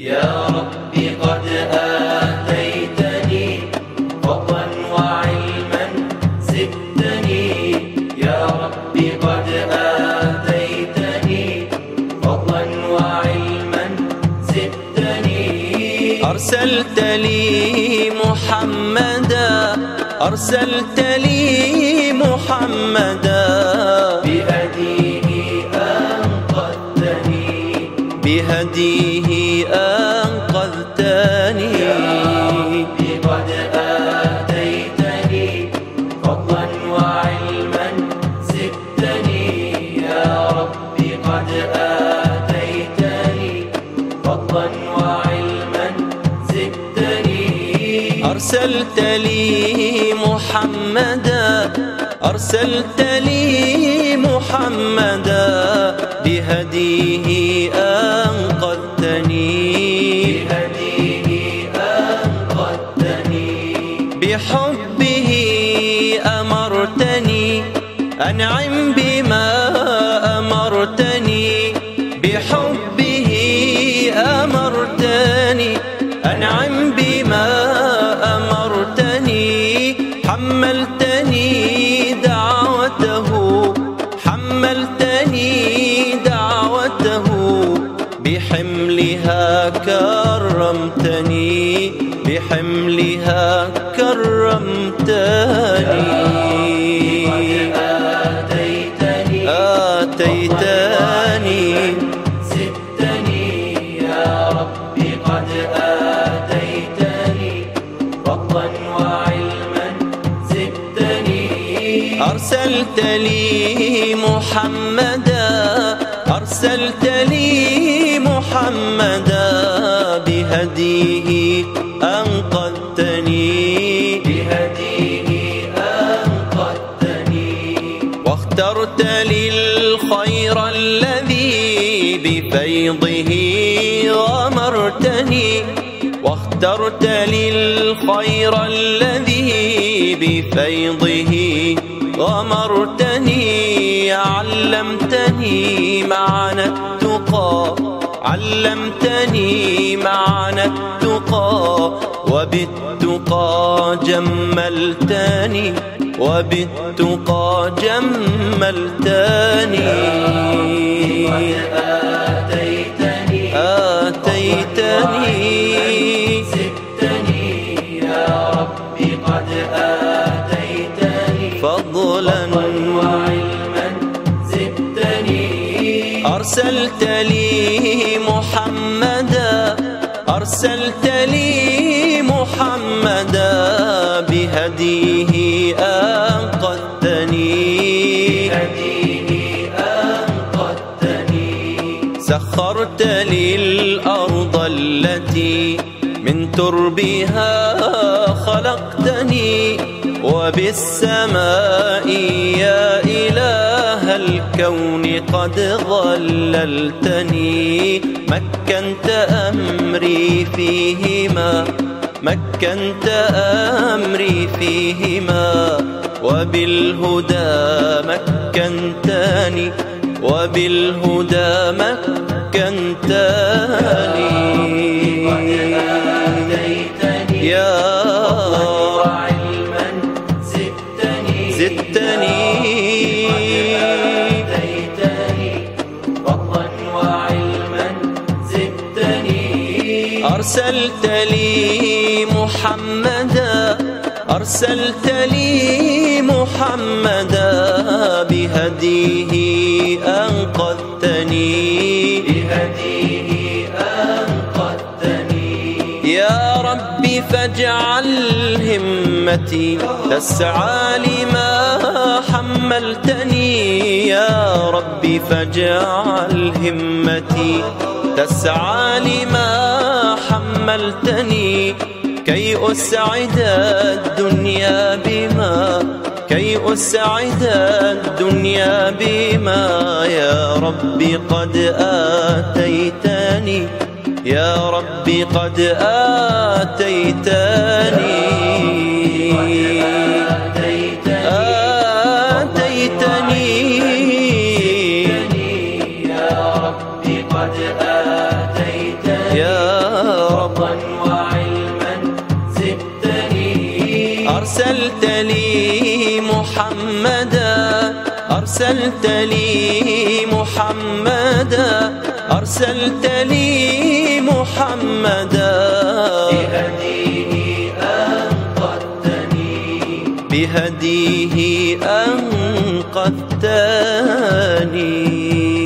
يا رب قد آتيتني فضلا وعلما زدتني. يا رب قد آتيتني فضلا وعلما زدتني. أرسلت لي محمدا، أرسلت لي محمدا، بهديه أنقذتني، بهديه أنقذتني. يا رب قد آتيتني فضلا وعلما زدتني. يا رب قد آتيتني فضلا وعلما زدتني. أرسلت لي محمدا، أرسلت لي محمدا، بهديه أنقذتني، بهديه أنقذتني. بحبه أمرتني، أنعم بما أمرتني. بحبه أمرتني، أنعم بما أمرتني. حملتني دعوته، حملتني دعوته، بحملها كرمتني، بحملها كرمتني. آتيتني زدتني. يا رب قد آتيتني فضلا وعلما زدتني. أرسلت لي محمدا، أرسلت لي محمدا، بهديه أنقذتني، بهديه أنقذتني. واخترت لي الخير الذي بفيضه غمرتني. واخترت لي الخير الذي بفيضه غمرتني. علمتني معنى التقى، علمتني معنى التقى، وبالتقى جملتني، وبالتقى جملتني. آتيتني زدتني. يا رب قد آتيتني فضلا وعلما زدتني. أرسلت لي محمدا، أرسلت لي محمدا، بهديه أنقذتني، بهديه أنقذتني. سخرت لي الأرض التي من تربها خلقتني. وبالسماء يا إله الكون قد ظللتني. مكنت أمري فيهما، مكنت أمري فيهما، وبالهدى مكنتني، وبالهدى مكنتني. يا وعلما زدتني، زدتني آتيتني فضلا وعلما زدتني. أرسلت لي محمدا، أرسلت لي محمدا، بهديه أنقذتني، بهديه أنقذتني. يا ربي فاجعل همتي تسعى لما حملتني. يا ربي فاجعل همتي تسعى لما حملتني. كي أسعد الدنيا بما، كي أسعد الدنيا بما. يا ربي قد آتيتني، يا ربي قد آتيتني، آتيتني. يا ربي قد آتيتني يا أرسلت لي محمدا أرسلت لي محمدا أرسلت لي محمدا بهديه أنقذتني بهديه أنقذتني